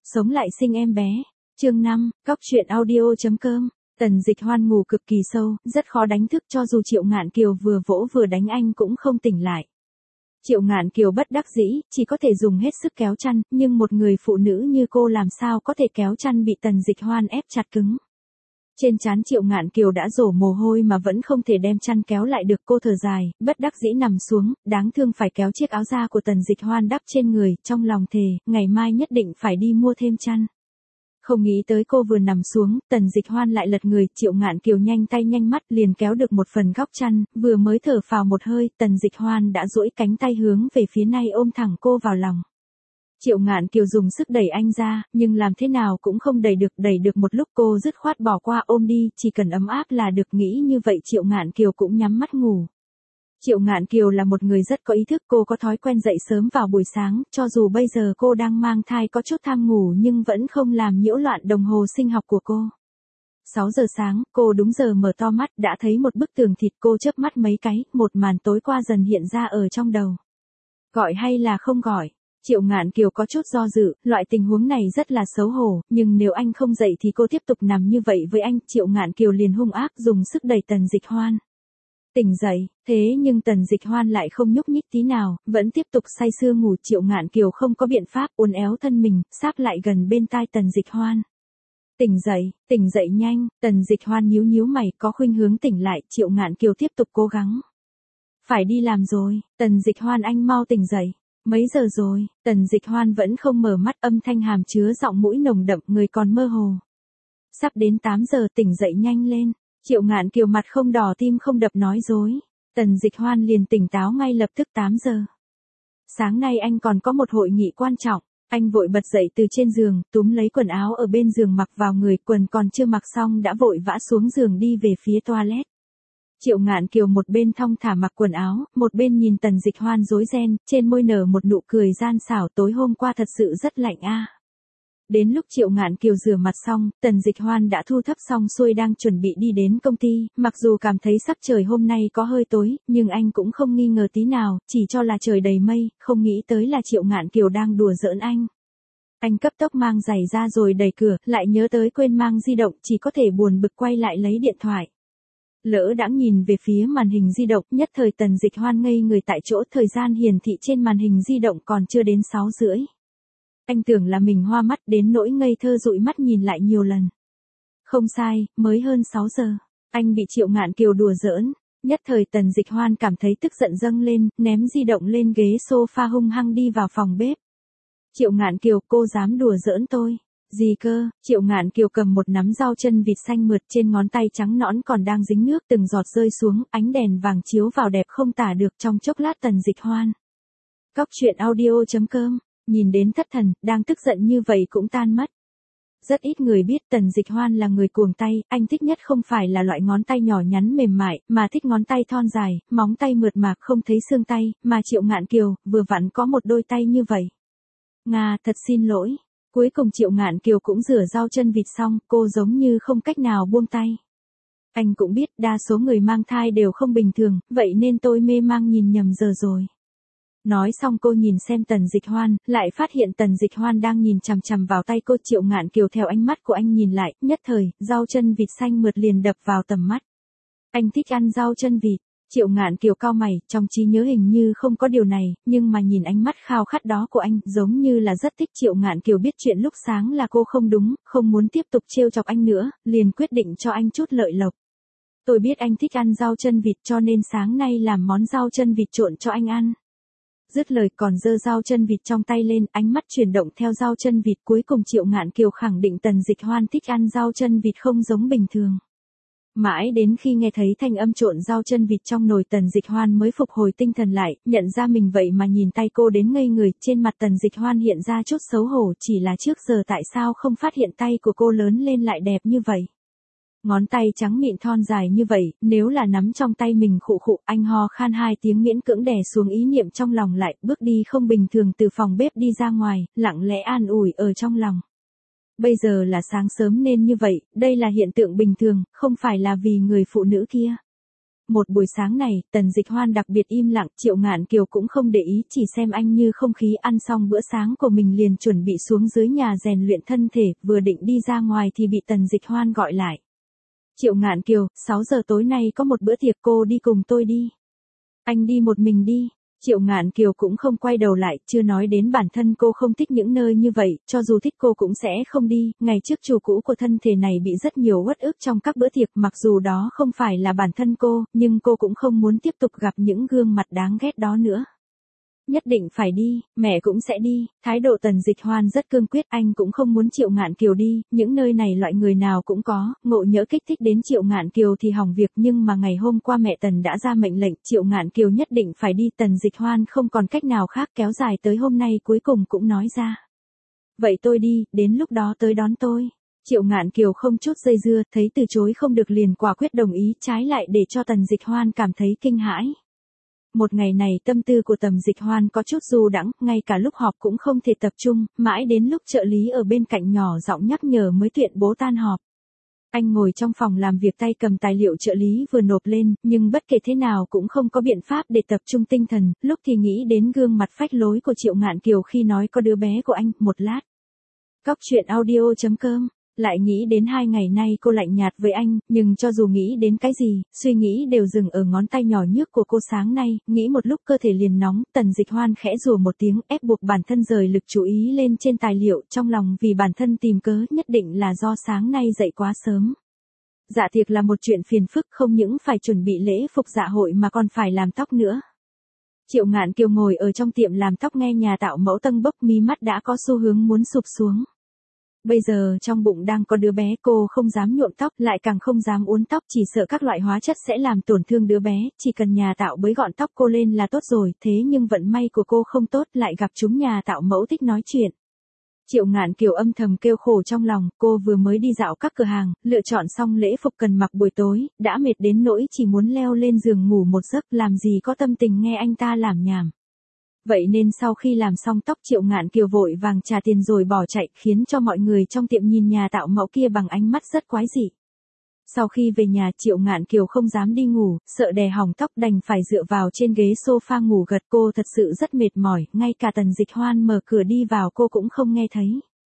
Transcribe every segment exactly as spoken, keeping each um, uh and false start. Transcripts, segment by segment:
Sống lại sinh em bé. Chương năm, Cóc truyện audio chấm com. Tần Dịch Hoan ngủ cực kỳ sâu, rất khó đánh thức cho dù Triệu Ngạn Kiều vừa vỗ vừa đánh anh cũng không tỉnh lại. Triệu Ngạn Kiều bất đắc dĩ, chỉ có thể dùng hết sức kéo chăn, nhưng một người phụ nữ như cô làm sao có thể kéo chăn bị Tần Dịch Hoan ép chặt cứng. Trên trán Triệu Ngạn Kiều đã rổ mồ hôi mà vẫn không thể đem chăn kéo lại được, cô thở dài, bất đắc dĩ nằm xuống, đáng thương phải kéo chiếc áo da của Tần Dịch Hoan đắp trên người, trong lòng thề, ngày mai nhất định phải đi mua thêm chăn. Không nghĩ tới cô vừa nằm xuống, Tần Dịch Hoan lại lật người, Triệu Ngạn Kiều nhanh tay nhanh mắt liền kéo được một phần góc chăn, vừa mới thở phào một hơi, Tần Dịch Hoan đã duỗi cánh tay hướng về phía này ôm thẳng cô vào lòng. Triệu Ngạn Kiều dùng sức đẩy anh ra, nhưng làm thế nào cũng không đẩy được, đẩy được một lúc cô dứt khoát bỏ qua ôm đi, chỉ cần ấm áp là được, nghĩ như vậy Triệu Ngạn Kiều cũng nhắm mắt ngủ. Triệu Ngạn Kiều là một người rất có ý thức, cô có thói quen dậy sớm vào buổi sáng, cho dù bây giờ cô đang mang thai có chút tham ngủ nhưng vẫn không làm nhiễu loạn đồng hồ sinh học của cô. sáu giờ sáng, cô đúng giờ mở to mắt, đã thấy một bức tường thịt, cô chớp mắt mấy cái, một màn tối qua dần hiện ra ở trong đầu. Gọi hay là không gọi? Triệu Ngạn Kiều có chút do dự, loại tình huống này rất là xấu hổ, nhưng nếu anh không dậy thì cô tiếp tục nằm như vậy với anh, Triệu Ngạn Kiều liền hung ác dùng sức đẩy Tần Dịch Hoan. Tỉnh dậy, thế nhưng Tần Dịch Hoan lại không nhúc nhích tí nào, vẫn tiếp tục say sưa ngủ. Triệu Ngạn Kiều không có biện pháp, uốn éo thân mình, sáp lại gần bên tai Tần Dịch Hoan. Tỉnh dậy, tỉnh dậy nhanh, Tần Dịch Hoan nhíu nhíu mày, có khuynh hướng tỉnh lại, Triệu Ngạn Kiều tiếp tục cố gắng. Phải đi làm rồi, Tần Dịch Hoan anh mau tỉnh dậy. Mấy giờ rồi, Tần Dịch Hoan vẫn không mở mắt, âm thanh hàm chứa giọng mũi nồng đậm, người còn mơ hồ. Sắp đến tám giờ, tỉnh dậy nhanh lên. Triệu Ngạn Kiều mặt không đỏ tim không đập nói dối. Tần Dịch Hoan liền tỉnh táo ngay lập tức. Tám giờ. Sáng nay anh còn có một hội nghị quan trọng. Anh vội bật dậy từ trên giường, túm lấy quần áo ở bên giường mặc vào người, quần còn chưa mặc xong đã vội vã xuống giường đi về phía toilet. Triệu Ngạn Kiều một bên thong thả mặc quần áo, một bên nhìn Tần Dịch Hoan rối ren, trên môi nở một nụ cười gian xảo, tối hôm qua thật sự rất lạnh a. À. Đến lúc Triệu Ngạn Kiều rửa mặt xong, Tần Dịch Hoan đã thu thập xong xuôi đang chuẩn bị đi đến công ty, mặc dù cảm thấy sắp trời hôm nay có hơi tối, nhưng anh cũng không nghi ngờ tí nào, chỉ cho là trời đầy mây, không nghĩ tới là Triệu Ngạn Kiều đang đùa giỡn anh. Anh cấp tốc mang giày ra rồi đẩy cửa, lại nhớ tới quên mang di động, chỉ có thể buồn bực quay lại lấy điện thoại. Lỡ đãng nhìn về phía màn hình di động, nhất thời Tần Dịch Hoan ngây người tại chỗ, thời gian hiển thị trên màn hình di động còn chưa đến sáu rưỡi. Anh tưởng là mình hoa mắt đến nỗi ngây thơ dụi mắt nhìn lại nhiều lần. Không sai, mới hơn sáu giờ. Anh bị Triệu Ngạn Kiều đùa giỡn. Nhất thời Tần Dịch Hoan cảm thấy tức giận dâng lên, ném di động lên ghế sofa hung hăng đi vào phòng bếp. Triệu Ngạn Kiều, cô dám đùa giỡn tôi? Gì cơ? Triệu Ngạn Kiều cầm một nắm rau chân vịt xanh mượt, trên ngón tay trắng nõn còn đang dính nước, từng giọt rơi xuống, ánh đèn vàng chiếu vào đẹp không tả được. Trong chốc lát Tần Dịch Hoan. Cóc truyện audio chấm com. Nhìn đến thất thần, đang tức giận như vậy cũng tan mất. Rất ít người biết Tần Dịch Hoan là người cuồng tay, anh thích nhất không phải là loại ngón tay nhỏ nhắn mềm mại, mà thích ngón tay thon dài, móng tay mượt mà không thấy xương tay, mà Triệu Ngạn Kiều, vừa vặn có một đôi tay như vậy. Nga, thật xin lỗi. Cuối cùng Triệu Ngạn Kiều cũng rửa rau chân vịt xong, cô giống như không cách nào buông tay. Anh cũng biết, đa số người mang thai đều không bình thường, vậy nên tôi mê mang nhìn nhầm giờ rồi. Nói xong cô nhìn xem Tần Dịch Hoan, lại phát hiện Tần Dịch Hoan đang nhìn chằm chằm vào tay cô. Triệu Ngạn Kiều theo ánh mắt của anh nhìn lại, nhất thời, rau chân vịt xanh mượt liền đập vào tầm mắt. Anh thích ăn rau chân vịt. Triệu Ngạn Kiều cau mày, trong trí nhớ hình như không có điều này, nhưng mà nhìn ánh mắt khao khát đó của anh, giống như là rất thích. Triệu Ngạn Kiều biết chuyện lúc sáng là cô không đúng, không muốn tiếp tục trêu chọc anh nữa, liền quyết định cho anh chút lợi lộc. Tôi biết anh thích ăn rau chân vịt cho nên sáng nay làm món rau chân vịt trộn cho anh ăn. Dứt lời còn giơ rau chân vịt trong tay lên, ánh mắt chuyển động theo rau chân vịt, cuối cùng Triệu Ngạn Kiều khẳng định Tần Dịch Hoan thích ăn rau chân vịt không giống bình thường. Mãi đến khi nghe thấy thanh âm trộn rau chân vịt trong nồi, Tần Dịch Hoan mới phục hồi tinh thần lại, nhận ra mình vậy mà nhìn tay cô đến ngây người, trên mặt Tần Dịch Hoan hiện ra chút xấu hổ, chỉ là trước giờ tại sao không phát hiện tay của cô lớn lên lại đẹp như vậy. Ngón tay trắng mịn thon dài như vậy, nếu là nắm trong tay mình khụ khụ, anh ho khan hai tiếng miễn cưỡng đè xuống ý niệm trong lòng lại, bước đi không bình thường từ phòng bếp đi ra ngoài, lặng lẽ an ủi ở trong lòng. Bây giờ là sáng sớm nên như vậy, đây là hiện tượng bình thường, không phải là vì người phụ nữ kia. Một buổi sáng này, Tần Dịch Hoan đặc biệt im lặng, Triệu Ngạn Kiều cũng không để ý, chỉ xem anh như không khí. Ăn xong bữa sáng của mình liền chuẩn bị xuống dưới nhà rèn luyện thân thể, vừa định đi ra ngoài thì bị Tần Dịch Hoan gọi lại. Triệu Ngạn Kiều, sáu giờ tối nay có một bữa tiệc, cô đi cùng tôi đi. Anh đi một mình đi. Triệu Ngạn Kiều cũng không quay đầu lại, chưa nói đến bản thân cô không thích những nơi như vậy, cho dù thích cô cũng sẽ không đi. Ngày trước chủ cũ của thân thể này bị rất nhiều uất ức trong các bữa tiệc, mặc dù đó không phải là bản thân cô, nhưng cô cũng không muốn tiếp tục gặp những gương mặt đáng ghét đó nữa. Nhất định phải đi, mẹ cũng sẽ đi. Thái độ Tần Dịch Hoan rất cương quyết, anh cũng không muốn Triệu Ngạn Kiều đi, những nơi này loại người nào cũng có, ngộ nhỡ kích thích đến Triệu Ngạn Kiều thì hỏng việc. Nhưng mà ngày hôm qua mẹ Tần đã ra mệnh lệnh, Triệu Ngạn Kiều nhất định phải đi. Tần Dịch Hoan không còn cách nào khác, kéo dài tới hôm nay cuối cùng cũng nói ra. Vậy tôi đi, đến lúc đó tới đón tôi. Triệu Ngạn Kiều không chút dây dưa, thấy từ chối không được liền quả quyết đồng ý, trái lại để cho Tần Dịch Hoan cảm thấy kinh hãi. Một ngày này tâm tư của Tần Dịch Hoan có chút du đãng, ngay cả lúc họp cũng không thể tập trung, mãi đến lúc trợ lý ở bên cạnh nhỏ giọng nhắc nhở mới tuyên bố tan họp. Anh ngồi trong phòng làm việc tay cầm tài liệu trợ lý vừa nộp lên, nhưng bất kể thế nào cũng không có biện pháp để tập trung tinh thần, lúc thì nghĩ đến gương mặt phách lối của Triệu Ngạn Kiều khi nói có đứa bé của anh, một lát. Cóc truyện audio chấm com lại nghĩ đến hai ngày nay cô lạnh nhạt với anh, nhưng cho dù nghĩ đến cái gì, suy nghĩ đều dừng ở ngón tay nhỏ nhức của cô sáng nay, nghĩ một lúc cơ thể liền nóng. Tần Dịch Hoan khẽ rủa một tiếng, ép buộc bản thân rời lực chú ý lên trên tài liệu, trong lòng vì bản thân tìm cớ nhất định là do sáng nay dậy quá sớm. Dạ tiệc là một chuyện phiền phức, không những phải chuẩn bị lễ phục dạ hội mà còn phải làm tóc nữa. Triệu Ngạn Kiều ngồi ở trong tiệm làm tóc nghe nhà tạo mẫu tâng bốc, mí mắt đã có xu hướng muốn sụp xuống. Bây giờ trong bụng đang có đứa bé, cô không dám nhuộm tóc, lại càng không dám uốn tóc, chỉ sợ các loại hóa chất sẽ làm tổn thương đứa bé, chỉ cần nhà tạo bới gọn tóc cô lên là tốt rồi. Thế nhưng vận may của cô không tốt, lại gặp chúng nhà tạo mẫu thích nói chuyện. Triệu Ngạn Kiều âm thầm kêu khổ trong lòng, cô vừa mới đi dạo các cửa hàng, lựa chọn xong lễ phục cần mặc buổi tối, đã mệt đến nỗi chỉ muốn leo lên giường ngủ một giấc, làm gì có tâm tình nghe anh ta làm nhảm. Vậy nên sau khi làm xong tóc, Triệu Ngạn Kiều vội vàng trả tiền rồi bỏ chạy, khiến cho mọi người trong tiệm nhìn nhà tạo mẫu kia bằng ánh mắt rất quái dị. Sau khi về nhà, Triệu Ngạn Kiều không dám đi ngủ, sợ đè hỏng tóc, đành phải dựa vào trên ghế sofa ngủ gật. Cô thật sự rất mệt mỏi, ngay cả Tần Dịch Hoan mở cửa đi vào cô cũng không nghe thấy.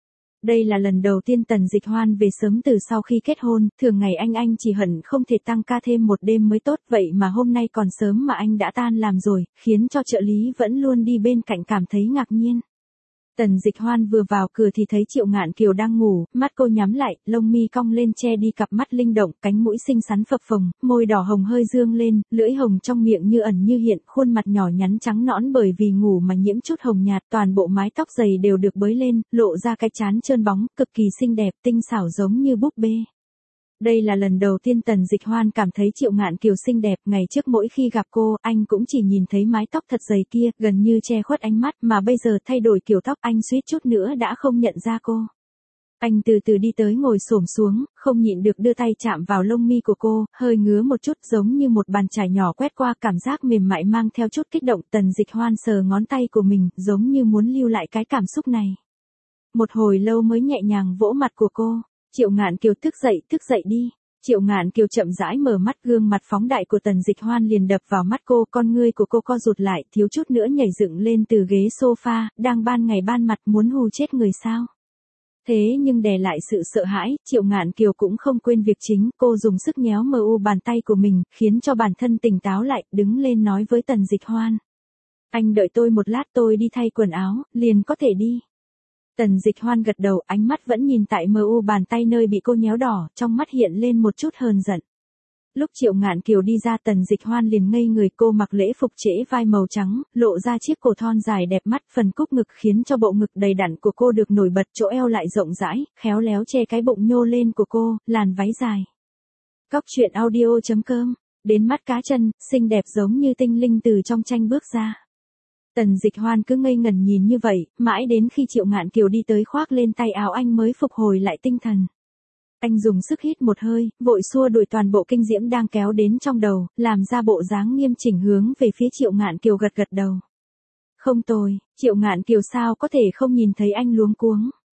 Đây là lần đầu tiên Tần Dịch Hoan về sớm từ sau khi kết hôn, thường ngày anh anh chỉ hận không thể tăng ca thêm một đêm mới tốt, vậy mà hôm nay còn sớm mà anh đã tan làm rồi, khiến cho trợ lý vẫn luôn đi bên cạnh cảm thấy ngạc nhiên. Tần Dịch Hoan vừa vào cửa thì thấy Triệu Ngạn Kiều đang ngủ, mắt cô nhắm lại, lông mi cong lên che đi cặp mắt linh động, cánh mũi xinh xắn phập phồng, môi đỏ hồng hơi dương lên, lưỡi hồng trong miệng như ẩn như hiện, khuôn mặt nhỏ nhắn trắng nõn bởi vì ngủ mà nhiễm chút hồng nhạt, toàn bộ mái tóc dày đều được bới lên, lộ ra cái trán trơn bóng, cực kỳ xinh đẹp, tinh xảo giống như búp bê. Đây là lần đầu tiên Tần Dịch Hoan cảm thấy Triệu Ngạn Kiều xinh đẹp, ngày trước mỗi khi gặp cô, anh cũng chỉ nhìn thấy mái tóc thật dày kia, gần như che khuất ánh mắt, mà bây giờ thay đổi kiểu tóc, anh suýt chút nữa đã không nhận ra cô. Anh từ từ đi tới ngồi xổm xuống, không nhịn được đưa tay chạm vào lông mi của cô, hơi ngứa một chút giống như một bàn chải nhỏ quét qua, cảm giác mềm mại mang theo chút kích động. Tần Dịch Hoan sờ ngón tay của mình, giống như muốn lưu lại cái cảm xúc này. Một hồi lâu mới nhẹ nhàng vỗ mặt của cô. Triệu Ngạn Kiều thức dậy, thức dậy đi. Triệu Ngạn Kiều chậm rãi mở mắt, gương mặt phóng đại của Tần Dịch Hoan liền đập vào mắt cô, con ngươi của cô co rụt lại, thiếu chút nữa nhảy dựng lên từ ghế sofa, đang ban ngày ban mặt muốn hù chết người sao. Thế nhưng đè lại sự sợ hãi, Triệu Ngạn Kiều cũng không quên việc chính, cô dùng sức nhéo mờ u bàn tay của mình, khiến cho bản thân tỉnh táo lại, đứng lên nói với Tần Dịch Hoan. Anh đợi tôi một lát, tôi đi thay quần áo, liền có thể đi. Tần Dịch Hoan gật đầu, ánh mắt vẫn nhìn tại mờ u bàn tay nơi bị cô nhéo đỏ, trong mắt hiện lên một chút hờn giận. Lúc Triệu Ngạn Kiều đi ra, Tần Dịch Hoan liền ngây người, cô mặc lễ phục trễ vai màu trắng, lộ ra chiếc cổ thon dài đẹp mắt, phần cúc ngực khiến cho bộ ngực đầy đặn của cô được nổi bật, chỗ eo lại rộng rãi, khéo léo che cái bụng nhô lên của cô, làn váy dài. Cóc truyện audio chấm com, đến mắt cá chân, xinh đẹp giống như tinh linh từ trong tranh bước ra. Tần Dịch Hoan cứ ngây ngẩn nhìn như vậy, mãi đến khi Triệu Ngạn Kiều đi tới khoác lên tay áo anh mới phục hồi lại tinh thần. Anh dùng sức hít một hơi, vội xua đuổi toàn bộ kinh diễm đang kéo đến trong đầu, làm ra bộ dáng nghiêm chỉnh hướng về phía Triệu Ngạn Kiều gật gật đầu. Không tồi, Triệu Ngạn Kiều sao có thể không nhìn thấy anh luống cuống.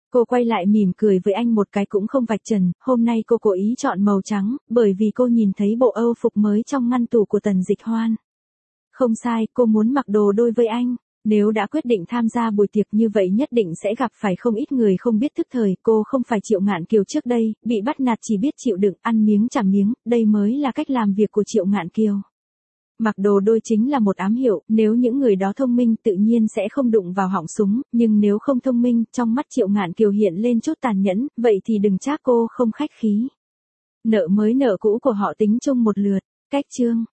Cô quay lại mỉm cười với anh một cái cũng không vạch trần, hôm nay cô cố ý chọn màu trắng, bởi vì cô nhìn thấy bộ Âu phục mới trong ngăn tủ của Tần Dịch Hoan. Không sai, cô muốn mặc đồ đôi với anh. Nếu đã quyết định tham gia buổi tiệc như vậy nhất định sẽ gặp phải không ít người không biết thức thời, cô không phải Triệu Ngạn Kiều trước đây, bị bắt nạt chỉ biết chịu đựng, ăn miếng trả miếng, đây mới là cách làm việc của Triệu Ngạn Kiều. Mặc đồ đôi chính là một ám hiệu, nếu những người đó thông minh tự nhiên sẽ không đụng vào họng súng, nhưng nếu không thông minh, trong mắt Triệu Ngạn Kiều hiện lên chút tàn nhẫn, vậy thì đừng trách cô không khách khí. Nợ mới nợ cũ của họ tính chung một lượt, cách chương.